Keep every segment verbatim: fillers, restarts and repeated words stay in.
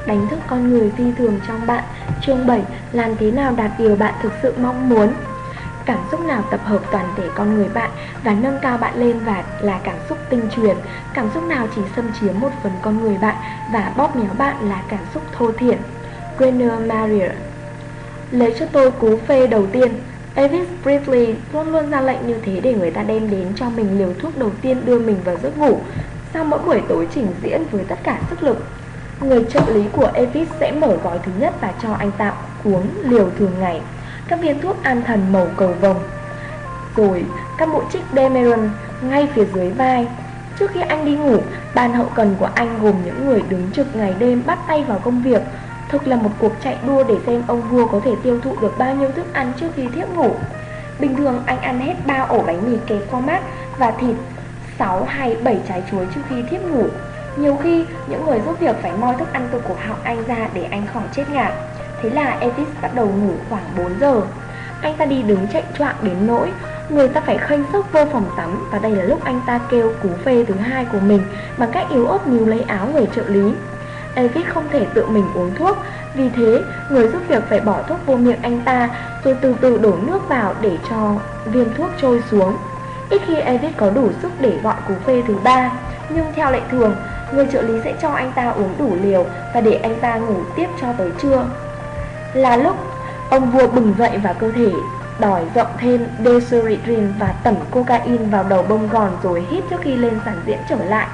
đánh thức con người phi thường trong bạn. Chương bảy. Làm thế nào đạt điều bạn thực sự mong muốn. Cảm xúc nào tập hợp toàn thể con người bạn và nâng cao bạn lên và là cảm xúc tinh truyền. Cảm xúc nào chỉ xâm chiếm một phần con người bạn và bóp méo bạn là cảm xúc thô thiển. Rainer Maria. Lấy cho tôi cú phê đầu tiên. Elvis Presley luôn luôn ra lệnh như thế để người ta đem đến cho mình liều thuốc đầu tiên đưa mình vào giấc ngủ sau mỗi buổi tối trình diễn với tất cả sức lực. Người trợ lý của Elvis sẽ mở gói thứ nhất và cho anh ta uống liều thường ngày, các viên thuốc an thần màu cầu vồng, rồi các mũi trích Demeron ngay phía dưới vai. Trước khi anh đi ngủ, ban hậu cần của anh gồm những người đứng trực ngày đêm bắt tay vào công việc. Thực là một cuộc chạy đua để xem ông vua có thể tiêu thụ được bao nhiêu thức ăn trước khi thiếp ngủ. Bình thường anh ăn hết ba ổ bánh mì kẹp format và thịt, sáu hay bảy trái chuối trước khi thiếp ngủ. Nhiều khi những người giúp việc phải moi thức ăn từ cổ họng anh ra để anh khỏi chết ngạt. Thế là Elvis bắt đầu ngủ khoảng bốn giờ. Anh ta đi đứng chạy choạng đến nỗi người ta phải khênh sức vô phòng tắm, và đây là lúc anh ta kêu cú phê thứ hai của mình bằng cách yếu ớt níu lấy áo người trợ lý. Elvis không thể tự mình uống thuốc, vì thế người giúp việc phải bỏ thuốc vô miệng anh ta rồi từ từ đổ nước vào để cho viên thuốc trôi xuống. Ít khi Elvis có đủ sức để gọi cú phê thứ ba, nhưng theo lệ thường, người trợ lý sẽ cho anh ta uống đủ liều và để anh ta ngủ tiếp cho tới trưa. Là lúc ông vua bừng dậy và cơ thể đòi rộng thêm Desertrin và tẩm cocaine vào đầu bông gòn rồi hít trước khi lên sàn diễn trở lại.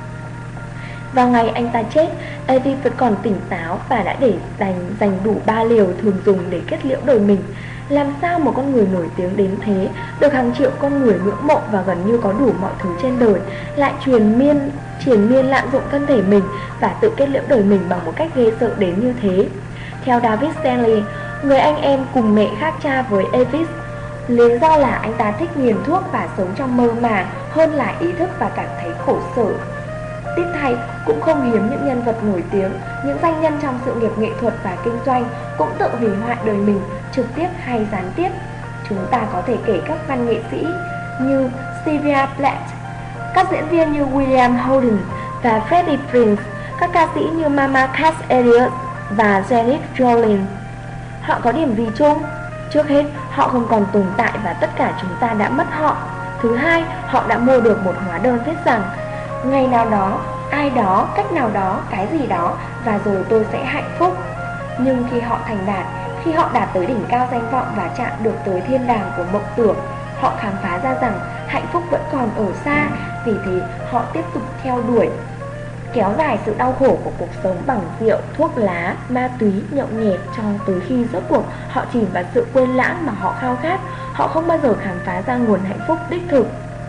Vào ngày anh ta chết, Elvis vẫn còn tỉnh táo và đã để dành, dành đủ ba liều thường dùng để kết liễu đời mình. Làm sao một con người nổi tiếng đến thế, được hàng triệu con người ngưỡng mộ và gần như có đủ mọi thứ trên đời, lại truyền miên, triền miên lạm dụng thân thể mình và tự kết liễu đời mình bằng một cách ghê sợ đến như thế? Theo David Stanley, người anh em cùng mẹ khác cha với Elvis, lý do là anh ta thích nghiền thuốc và sống trong mơ màng hơn là ý thức và cảm thấy khổ sở. Tiếc thay, cũng không hiếm những nhân vật nổi tiếng, những doanh nhân trong sự nghiệp nghệ thuật và kinh doanh cũng tự hủy hoại đời mình, trực tiếp hay gián tiếp. Chúng ta có thể kể các văn nghệ sĩ như Sylvia Plath, các diễn viên như William Holden và Freddie Prinze, các ca sĩ như Mama Cass Elliot và Janis Joplin. Họ có điểm gì chung? Trước hết, họ không còn tồn tại và tất cả chúng ta đã mất họ. Thứ hai, họ đã mua được một hóa đơn viết rằng ngày nào đó, ai đó, cách nào đó, cái gì đó, và rồi tôi sẽ hạnh phúc. Nhưng khi họ thành đạt, khi họ đạt tới đỉnh cao danh vọng và chạm được tới thiên đàng của mộng tưởng, họ khám phá ra rằng hạnh phúc vẫn còn ở xa. Vì thế họ tiếp tục theo đuổi, kéo dài sự đau khổ của cuộc sống bằng rượu, thuốc lá, ma túy, nhậu nhẹt, cho tới khi rốt cuộc họ chìm vào sự quên lãng mà họ khao khát. Họ không bao giờ khám phá ra nguồn hạnh phúc đích thực.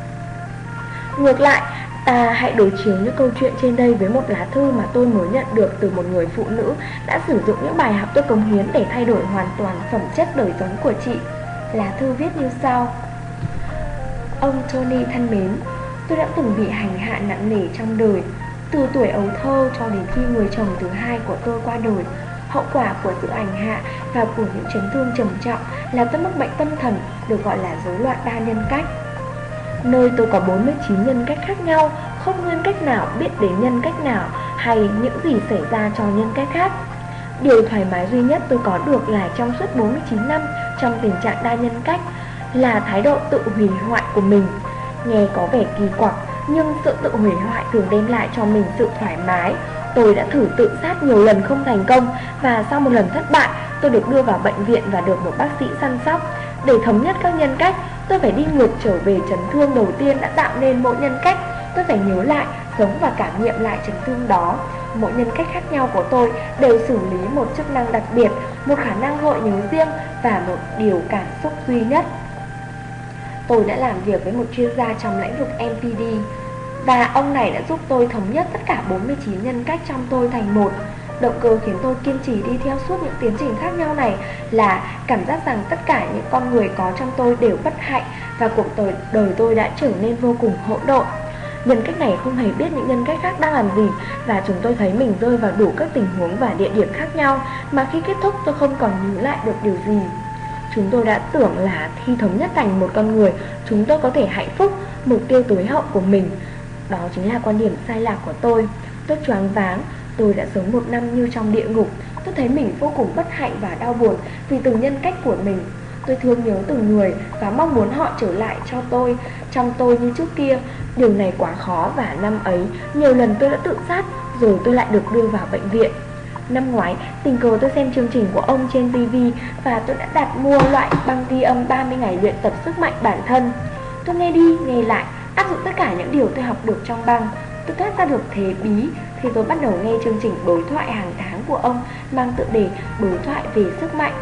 Ngược lại, ta hãy đối chiếu những câu chuyện trên đây với một lá thư mà tôi mới nhận được từ một người phụ nữ đã sử dụng những bài học tôi cống hiến để thay đổi hoàn toàn phẩm chất đời sống của chị. Lá thư viết như sau: Ông Tony thân mến, tôi đã từng bị hành hạ nặng nề trong đời, từ tuổi ấu thơ cho đến khi người chồng thứ hai của tôi qua đời. Hậu quả của sự hành hạ và của những chấn thương trầm trọng là tôi mắc bệnh tâm thần được gọi là rối loạn đa nhân cách. Nơi tôi có bốn mươi chín nhân cách khác nhau, không nhân cách nào biết đến nhân cách nào hay những gì xảy ra cho nhân cách khác. Điều thoải mái duy nhất tôi có được là trong suốt bốn mươi chín năm trong tình trạng đa nhân cách là thái độ tự hủy hoại của mình. Nghe có vẻ kỳ quặc, nhưng sự tự hủy hoại thường đem lại cho mình sự thoải mái. Tôi đã thử tự sát nhiều lần không thành công, và sau một lần thất bại, tôi được đưa vào bệnh viện và được một bác sĩ săn sóc. Để thống nhất các nhân cách, tôi phải đi ngược trở về chấn thương đầu tiên đã tạo nên mỗi nhân cách. Tôi phải nhớ lại, sống và cảm nghiệm lại chấn thương đó. Mỗi nhân cách khác nhau của tôi đều xử lý một chức năng đặc biệt, một khả năng gợi nhớ riêng và một điều cảm xúc duy nhất. Tôi đã làm việc với một chuyên gia trong lĩnh vực en pê đê, và ông này đã giúp tôi thống nhất tất cả bốn mươi chín nhân cách trong tôi thành một. Động cơ khiến tôi kiên trì đi theo suốt những tiến trình khác nhau này là cảm giác rằng tất cả những con người có trong tôi đều bất hạnh, và cuộc đời, đời tôi đã trở nên vô cùng hỗn độn. Nhân cách này không hề biết những nhân cách khác đang làm gì, và chúng tôi thấy mình rơi vào đủ các tình huống và địa điểm khác nhau, mà khi kết thúc tôi không còn nhớ lại được điều gì. Chúng tôi đã tưởng là khi thống nhất thành một con người, chúng tôi có thể hạnh phúc, mục tiêu tối hậu của mình. Đó chính là quan điểm sai lạc của tôi. Tôi choáng váng, Tôi đã sống một năm như trong địa ngục. Tôi thấy mình vô cùng bất hạnh và đau buồn vì từng nhân cách của mình. Tôi thương nhớ từng người và mong muốn họ trở lại cho tôi, trong tôi như trước kia. Điều này quá khó và năm ấy, nhiều lần tôi đã tự sát, rồi tôi lại được đưa vào bệnh viện. Năm ngoái, tình cờ tôi xem chương trình của ông trên ti vi và tôi đã đặt mua loại băng ghi âm ba mươi ngày luyện tập sức mạnh bản thân. Tôi nghe đi, nghe lại, áp dụng tất cả những điều tôi học được trong băng. Tôi thoát ra được thế bí thì tôi bắt đầu nghe chương trình đối thoại hàng tháng của ông mang tựa đề Đối thoại về sức mạnh.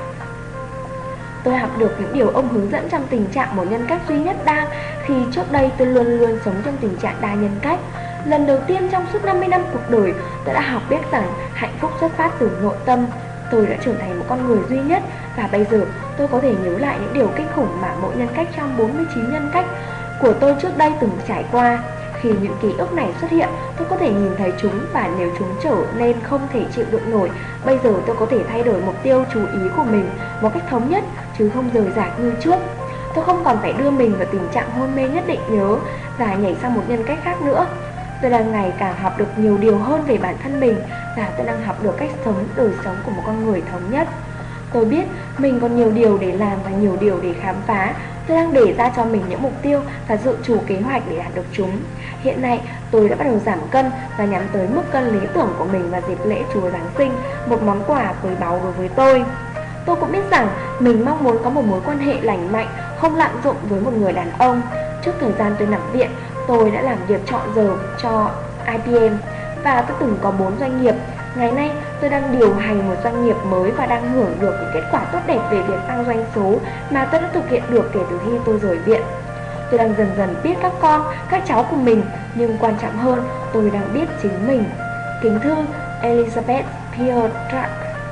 Tôi học được những điều ông hướng dẫn trong tình trạng một nhân cách duy nhất đang, khi trước đây tôi luôn luôn sống trong tình trạng đa nhân cách. Lần đầu tiên trong suốt năm mươi năm cuộc đời, tôi đã học biết rằng hạnh phúc xuất phát từ nội tâm. Tôi đã trở thành một con người duy nhất và bây giờ tôi có thể nhớ lại những điều kinh khủng mà mỗi nhân cách trong bốn mươi chín nhân cách của tôi trước đây từng trải qua. Khi những ký ức này xuất hiện, tôi có thể nhìn thấy chúng và nếu chúng trở nên không thể chịu đựng nổi, bây giờ tôi có thể thay đổi mục tiêu chú ý của mình một cách thống nhất chứ không rời rạc như trước. Tôi không còn phải đưa mình vào tình trạng hôn mê nhất định nhớ và nhảy sang một nhân cách khác nữa. Tôi đang ngày càng học được nhiều điều hơn về bản thân mình và tôi đang học được cách sống đời sống của một con người thống nhất. Tôi biết mình còn nhiều điều để làm và nhiều điều để khám phá. Tôi đang đề ra cho mình những mục tiêu và dự trù kế hoạch để đạt được chúng. Hiện nay, tôi đã bắt đầu giảm cân và nhắm tới mức cân lý tưởng của mình vào dịp lễ Chúa Giáng sinh, một món quà quý báu đối với tôi. Tôi cũng biết rằng mình mong muốn có một mối quan hệ lành mạnh, không lạm dụng với một người đàn ông. Trước thời gian tôi nằm viện, tôi đã làm việc trọn giờ cho i bê em và tôi từng có bốn doanh nghiệp. Ngày nay, tôi đang điều hành một doanh nghiệp mới và đang hưởng được những kết quả tốt đẹp về việc tăng doanh số mà tôi đã thực hiện được kể từ khi tôi rời viện. Tôi đang dần dần biết các con, các cháu của mình, nhưng quan trọng hơn, tôi đang biết chính mình. Kính thư Elizabeth Pierre.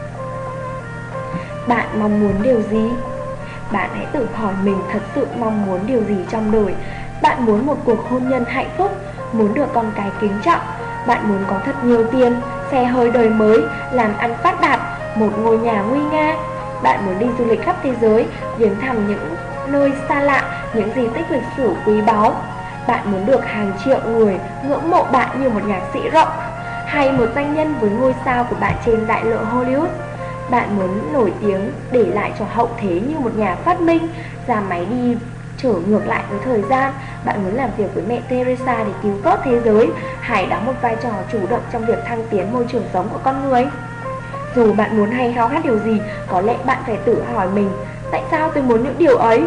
Bạn mong muốn điều gì? Bạn hãy tự hỏi mình thật sự mong muốn điều gì trong đời. Bạn muốn một cuộc hôn nhân hạnh phúc, muốn được con cái kính trọng, bạn muốn có thật nhiều tiền, xe hơi đời mới, làm ăn phát đạt, một ngôi nhà nguy nga. Bạn muốn đi du lịch khắp thế giới, viếng thăm những nơi xa lạ, những di tích lịch sử quý báu. Bạn muốn được hàng triệu người ngưỡng mộ bạn như một nhạc sĩ rock hay một doanh nhân với ngôi sao của bạn trên đại lộ Hollywood. Bạn muốn nổi tiếng để lại cho hậu thế như một nhà phát minh, ra máy đi trở ngược lại với thời gian. Bạn muốn làm việc với mẹ Teresa để cứu vớt thế giới, hãy đóng một vai trò chủ động trong việc thăng tiến môi trường sống của con người. Dù bạn muốn hay khao khát điều gì, có lẽ bạn phải tự hỏi mình, tại sao tôi muốn những điều ấy?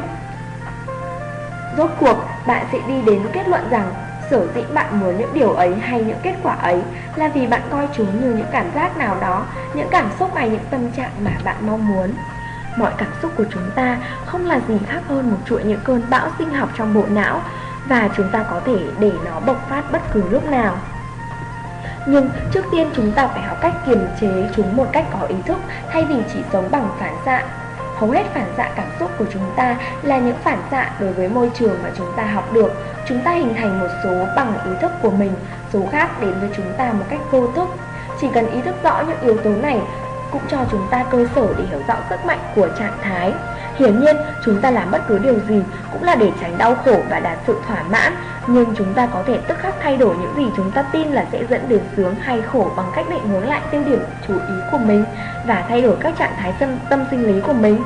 Rốt cuộc, bạn sẽ đi đến kết luận rằng sở dĩ bạn muốn những điều ấy hay những kết quả ấy là vì bạn coi chúng như những cảm giác nào đó, những cảm xúc hay những tâm trạng mà bạn mong muốn. Mọi cảm xúc của chúng ta không là gì khác hơn một chuỗi những cơn bão sinh học trong bộ não và chúng ta có thể để nó bộc phát bất cứ lúc nào. Nhưng trước tiên chúng ta phải học cách kiềm chế chúng một cách có ý thức thay vì chỉ sống bằng phản xạ. Hầu hết phản xạ cảm xúc của chúng ta là những phản xạ đối với môi trường mà chúng ta học được. Chúng ta hình thành một số bằng ý thức của mình, số khác đến với chúng ta một cách vô thức. Chỉ cần ý thức rõ những yếu tố này cũng cho chúng ta cơ sở để hiểu rõ sức mạnh của trạng thái. Hiển nhiên, chúng ta làm bất cứ điều gì cũng là để tránh đau khổ và đạt sự thỏa mãn, nhưng chúng ta có thể tức khắc thay đổi những gì chúng ta tin là sẽ dẫn đến sướng hay khổ bằng cách định hướng lại tiêu điểm chú ý của mình và thay đổi các trạng thái tâm, tâm sinh lý của mình.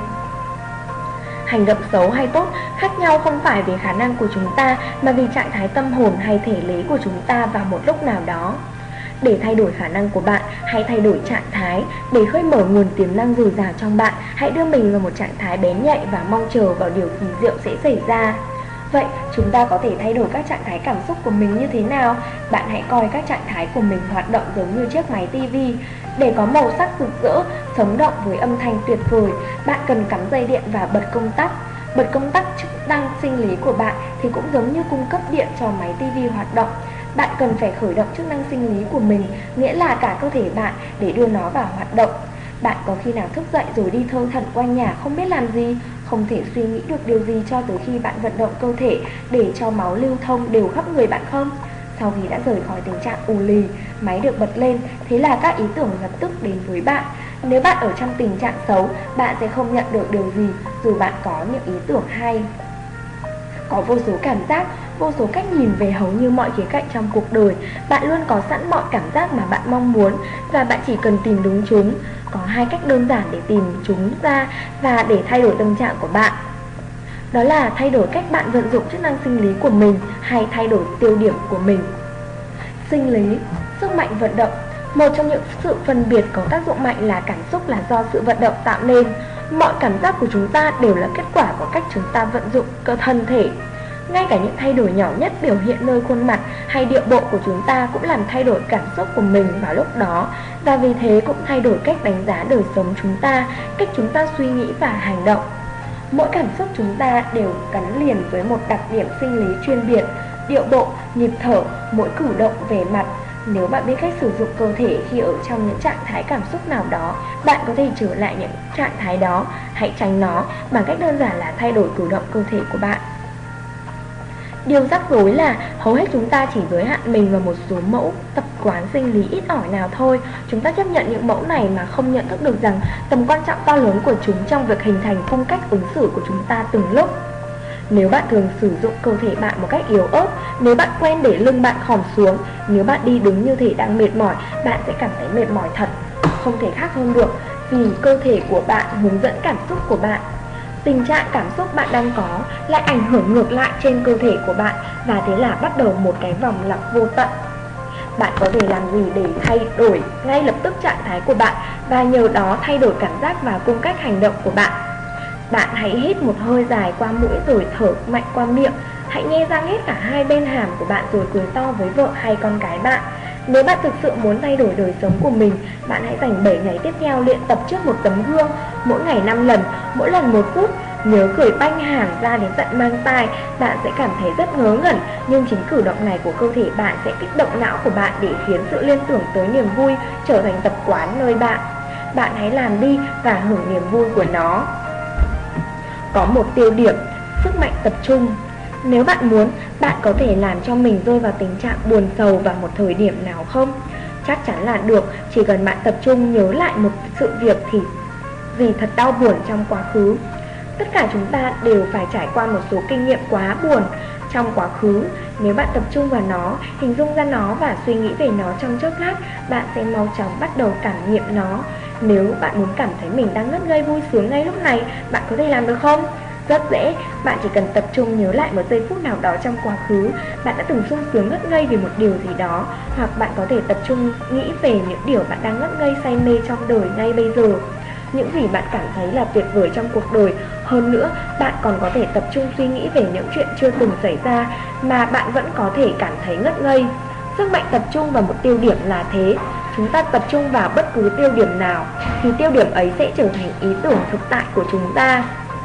Hành động xấu hay tốt khác nhau không phải về khả năng của chúng ta mà vì trạng thái tâm hồn hay thể lý của chúng ta vào một lúc nào đó. Để thay đổi khả năng của bạn, hãy thay đổi trạng thái. Để khơi mở nguồn tiềm năng dồi dào trong bạn, hãy đưa mình vào một trạng thái bén nhạy và mong chờ vào điều kỳ diệu sẽ xảy ra. Vậy, chúng ta có thể thay đổi các trạng thái cảm xúc của mình như thế nào? Bạn hãy coi các trạng thái của mình hoạt động giống như chiếc máy ti vi. Để có màu sắc rực rỡ, sống động với âm thanh tuyệt vời, bạn cần cắm dây điện và bật công tắc. Bật công tắc chức năng sinh lý của bạn thì cũng giống như cung cấp điện cho máy ti vi hoạt động. Bạn cần phải khởi động chức năng sinh lý của mình, nghĩa là cả cơ thể bạn, để đưa nó vào hoạt động. Bạn có khi nào thức dậy rồi đi thơ thẩn quanh nhà không biết làm gì, không thể suy nghĩ được điều gì cho tới khi bạn vận động cơ thể để cho máu lưu thông đều khắp người bạn không? Sau khi đã rời khỏi tình trạng ù lì, máy được bật lên, thế là các ý tưởng lập tức đến với bạn. Nếu bạn ở trong tình trạng xấu, bạn sẽ không nhận được điều gì dù bạn có những ý tưởng hay. Có vô số cảm giác, vô số cách nhìn về hầu như mọi khía cạnh trong cuộc đời. Bạn luôn có sẵn mọi cảm giác mà bạn mong muốn và bạn chỉ cần tìm đúng chúng. Có hai cách đơn giản để tìm chúng ra và để thay đổi tâm trạng của bạn. Đó là thay đổi cách bạn vận dụng chức năng sinh lý của mình hay thay đổi tiêu điểm của mình. Sinh lý, sức mạnh vận động. Một trong những sự phân biệt có tác dụng mạnh là cảm xúc là do sự vận động tạo nên. Mọi cảm giác của chúng ta đều là kết quả của cách chúng ta vận dụng cơ thân thể. Ngay cả những thay đổi nhỏ nhất biểu hiện nơi khuôn mặt hay điệu bộ của chúng ta cũng làm thay đổi cảm xúc của mình vào lúc đó, và vì thế cũng thay đổi cách đánh giá đời sống chúng ta, cách chúng ta suy nghĩ và hành động. Mỗi cảm xúc chúng ta đều gắn liền với một đặc điểm sinh lý chuyên biệt, điệu bộ, nhịp thở, mỗi cử động về mặt. Nếu bạn biết cách sử dụng cơ thể khi ở trong những trạng thái cảm xúc nào đó, bạn có thể trở lại những trạng thái đó. Hãy tránh nó bằng cách đơn giản là thay đổi cử động cơ thể của bạn. Điều rắc rối là hầu hết chúng ta chỉ giới hạn mình vào một số mẫu tập quán sinh lý ít ỏi nào thôi. Chúng ta chấp nhận những mẫu này mà không nhận thức được rằng tầm quan trọng to lớn của chúng trong việc hình thành phong cách ứng xử của chúng ta từng lúc. Nếu bạn thường sử dụng cơ thể bạn một cách yếu ớt, nếu bạn quen để lưng bạn khom xuống, nếu bạn đi đứng như thể đang mệt mỏi, bạn sẽ cảm thấy mệt mỏi thật. Không thể khác hơn được, vì cơ thể của bạn hướng dẫn cảm xúc của bạn. Tình trạng cảm xúc bạn đang có lại ảnh hưởng ngược lại trên cơ thể của bạn, và thế là bắt đầu một cái vòng lặp vô tận. Bạn có thể làm gì để thay đổi ngay lập tức trạng thái của bạn và nhờ đó thay đổi cảm giác và cung cách hành động của bạn? Bạn hãy hít một hơi dài qua mũi rồi thở mạnh qua miệng. Hãy nhe răng hết cả hai bên hàm của bạn rồi cười to với vợ hay con cái bạn. Nếu bạn thực sự muốn thay đổi đời sống của mình, bạn hãy dành bảy ngày tiếp theo luyện tập trước một tấm gương, mỗi ngày năm lần, mỗi lần một phút. Nhớ cười banh hàng ra đến tận mang tai. Bạn sẽ cảm thấy rất ngớ ngẩn, nhưng chính cử động này của cơ thể bạn sẽ kích động não của bạn để khiến sự liên tưởng tới niềm vui trở thành tập quán nơi bạn. Bạn hãy làm đi và hưởng niềm vui của nó. Có một tiêu điểm, sức mạnh tập trung. Nếu bạn muốn, bạn có thể làm cho mình rơi vào tình trạng buồn sầu vào một thời điểm nào không? Chắc chắn là được, chỉ cần bạn tập trung nhớ lại một sự việc thì gì thật đau buồn trong quá khứ. Tất cả chúng ta đều phải trải qua một số kinh nghiệm quá buồn trong quá khứ. Nếu bạn tập trung vào nó, hình dung ra nó và suy nghĩ về nó trong chốc lát, bạn sẽ mau chóng bắt đầu cảm nghiệm nó. Nếu bạn muốn cảm thấy mình đang ngất ngây vui sướng ngay lúc này, bạn có thể làm được không? Rất dễ, bạn chỉ cần tập trung nhớ lại một giây phút nào đó trong quá khứ bạn đã từng sung sướng ngất ngây vì một điều gì đó, hoặc bạn có thể tập trung nghĩ về những điều bạn đang ngất ngây say mê trong đời ngay bây giờ, những gì bạn cảm thấy là tuyệt vời trong cuộc đời. Hơn nữa, bạn còn có thể tập trung suy nghĩ về những chuyện chưa từng xảy ra mà bạn vẫn có thể cảm thấy ngất ngây. Sức mạnh tập trung vào một tiêu điểm là thế. Chúng ta tập trung vào bất cứ tiêu điểm nào thì tiêu điểm ấy sẽ trở thành ý tưởng thực tại của chúng ta.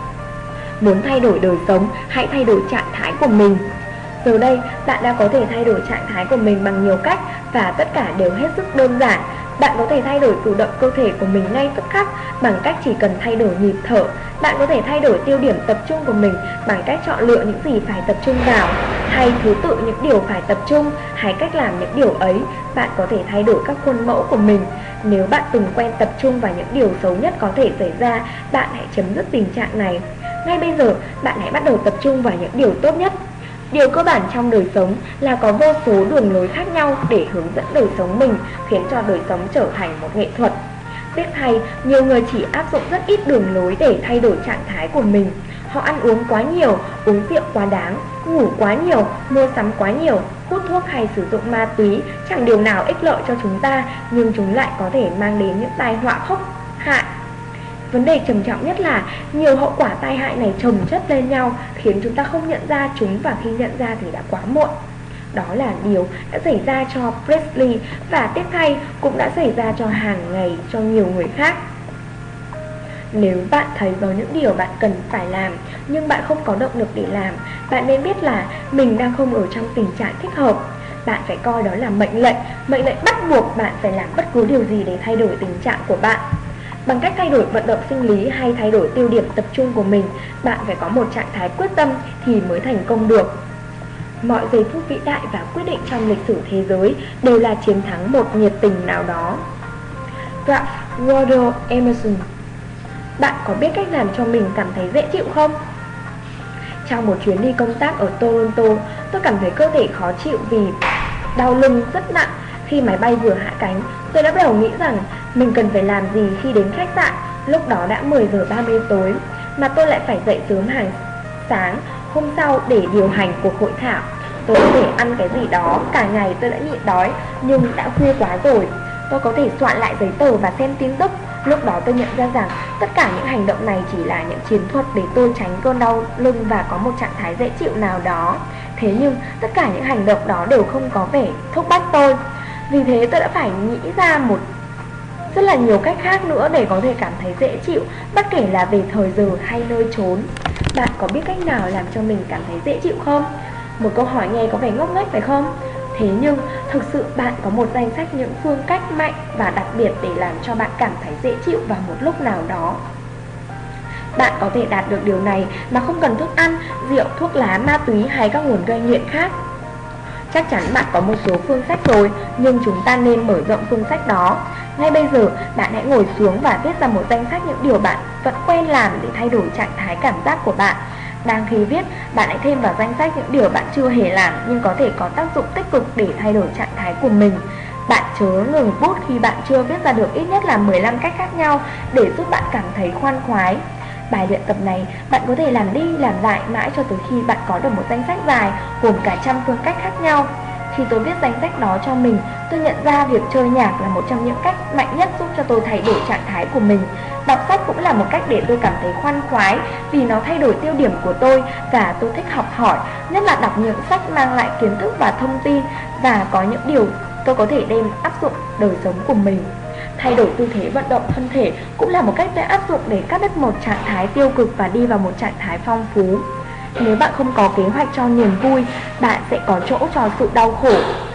Muốn thay đổi đời sống, hãy thay đổi trạng thái của mình. Giờ đây, bạn đã có thể thay đổi trạng thái của mình bằng nhiều cách, và tất cả đều hết sức đơn giản. Bạn có thể thay đổi cử động cơ thể của mình ngay tức khắc bằng cách chỉ cần thay đổi nhịp thở. Bạn có thể thay đổi tiêu điểm tập trung của mình bằng cách chọn lựa những gì phải tập trung vào, hay thứ tự những điều phải tập trung, hay cách làm những điều ấy. Bạn có thể thay đổi các khuôn mẫu của mình. Nếu bạn từng quen tập trung vào những điều xấu nhất có thể xảy ra, bạn hãy chấm dứt tình trạng này. Ngay bây giờ, bạn hãy bắt đầu tập trung vào những điều tốt nhất. Điều cơ bản trong đời sống là có vô số đường lối khác nhau để hướng dẫn đời sống mình, khiến cho đời sống trở thành một nghệ thuật. Tiếc thay, nhiều người chỉ áp dụng rất ít đường lối để thay đổi trạng thái của mình. Họ ăn uống quá nhiều, uống rượu quá đáng, ngủ quá nhiều, mua sắm quá nhiều, hút thuốc hay sử dụng ma túy. Chẳng điều nào ích lợi cho chúng ta, nhưng chúng lại có thể mang đến những tai họa khốc hại. Vấn đề trầm trọng nhất là nhiều hậu quả tai hại này chồng chất lên nhau, khiến chúng ta không nhận ra chúng, và khi nhận ra thì đã quá muộn. Đó là điều đã xảy ra cho Presley, và tiếc thay cũng đã xảy ra cho hàng ngày cho nhiều người khác. Nếu bạn thấy có những điều bạn cần phải làm nhưng bạn không có động lực để làm, bạn nên biết là mình đang không ở trong tình trạng thích hợp. Bạn phải coi đó là mệnh lệnh, mệnh lệnh bắt buộc bạn phải làm bất cứ điều gì để thay đổi tình trạng của bạn. Bằng cách thay đổi vận động sinh lý hay thay đổi tiêu điểm tập trung của mình, bạn phải có một trạng thái quyết tâm thì mới thành công được. Mọi giây phút vĩ đại và quyết định trong lịch sử thế giới đều là chiến thắng một nhiệt tình nào đó. Ralph Waldo Emerson. Bạn có biết cách làm cho mình cảm thấy dễ chịu không? Trong một chuyến đi công tác ở Toronto, tôi cảm thấy cơ thể khó chịu vì đau lưng rất nặng. Khi máy bay vừa hạ cánh, tôi đã bắt đầu nghĩ rằng mình cần phải làm gì khi đến khách sạn. Lúc đó đã mười giờ ba mươi tối, mà tôi lại phải dậy sớm hàng sáng hôm sau để điều hành cuộc hội thảo. Tôi có thể ăn cái gì đó, cả ngày tôi đã nhịn đói, nhưng đã khuya quá rồi. Tôi có thể soạn lại giấy tờ và xem tin tức. Lúc đó tôi nhận ra rằng tất cả những hành động này chỉ là những chiến thuật để tôi tránh cơn đau lưng và có một trạng thái dễ chịu nào đó. Thế nhưng tất cả những hành động đó đều không có vẻ thúc bách tôi. Vì thế tôi đã phải nghĩ ra một rất là nhiều cách khác nữa để có thể cảm thấy dễ chịu, bất kể là về thời giờ hay nơi chốn. Bạn có biết cách nào làm cho mình cảm thấy dễ chịu không? Một câu hỏi nghe có vẻ ngốc nghếch phải không? Thế nhưng thực sự bạn có một danh sách những phương cách mạnh và đặc biệt để làm cho bạn cảm thấy dễ chịu vào một lúc nào đó. Bạn có thể đạt được điều này mà không cần thức ăn, rượu, thuốc lá, ma túy hay các nguồn gây nghiện khác. Chắc chắn bạn có một số phương sách rồi, nhưng chúng ta nên mở rộng phương sách đó. Ngay bây giờ, bạn hãy ngồi xuống và viết ra một danh sách những điều bạn vẫn quen làm để thay đổi trạng thái cảm giác của bạn. Đang khi viết, bạn hãy thêm vào danh sách những điều bạn chưa hề làm nhưng có thể có tác dụng tích cực để thay đổi trạng thái của mình. Bạn chớ ngừng bút khi bạn chưa viết ra được ít nhất là mười lăm cách khác nhau để giúp bạn cảm thấy khoan khoái. Bài luyện tập này bạn có thể làm đi làm lại mãi cho tới khi bạn có được một danh sách dài gồm cả trăm phương cách khác nhau. Khi tôi viết danh sách đó cho mình, tôi nhận ra việc chơi nhạc là một trong những cách mạnh nhất giúp cho tôi thay đổi trạng thái của mình. Đọc sách cũng là một cách để tôi cảm thấy khoan khoái vì nó thay đổi tiêu điểm của tôi và tôi thích học hỏi, nhất là đọc những sách mang lại kiến thức và thông tin và có những điều tôi có thể đem áp dụng đời sống của mình. Thay đổi tư thế vận động thân thể cũng là một cách tôi áp dụng để cắt đứt một trạng thái tiêu cực và đi vào một trạng thái phong phú. Nếu bạn không có kế hoạch cho niềm vui, bạn sẽ có chỗ cho sự đau khổ.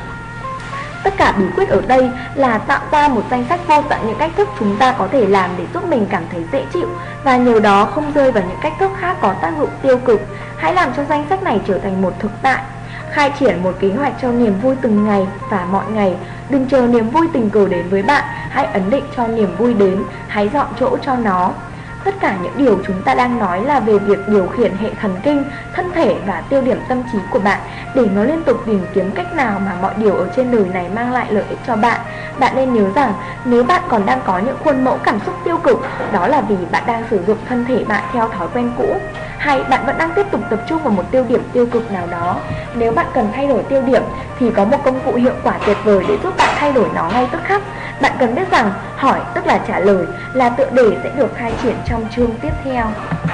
Tất cả bí quyết ở đây là tạo ra một danh sách vô tận những cách thức chúng ta có thể làm để giúp mình cảm thấy dễ chịu và nhờ đó không rơi vào những cách thức khác có tác dụng tiêu cực. Hãy làm cho danh sách này trở thành một thực tại. Khai triển một kế hoạch cho niềm vui từng ngày và mọi ngày. Đừng chờ niềm vui tình cờ đến với bạn, hãy ấn định cho niềm vui đến, hãy dọn chỗ cho nó. Tất cả những điều chúng ta đang nói là về việc điều khiển hệ thần kinh, thân thể và tiêu điểm tâm trí của bạn để nó liên tục tìm kiếm cách nào mà mọi điều ở trên đời này mang lại lợi ích cho bạn. Bạn nên nhớ rằng nếu bạn còn đang có những khuôn mẫu cảm xúc tiêu cực, đó là vì bạn đang sử dụng thân thể bạn theo thói quen cũ, hay bạn vẫn đang tiếp tục tập trung vào một tiêu điểm tiêu cực nào đó. Nếu bạn cần thay đổi tiêu điểm thì có một công cụ hiệu quả tuyệt vời để giúp bạn thay đổi nó ngay tức khắc. Bạn cần biết rằng hỏi tức là trả lời là tựa đề sẽ được khai triển trong chương tiếp theo.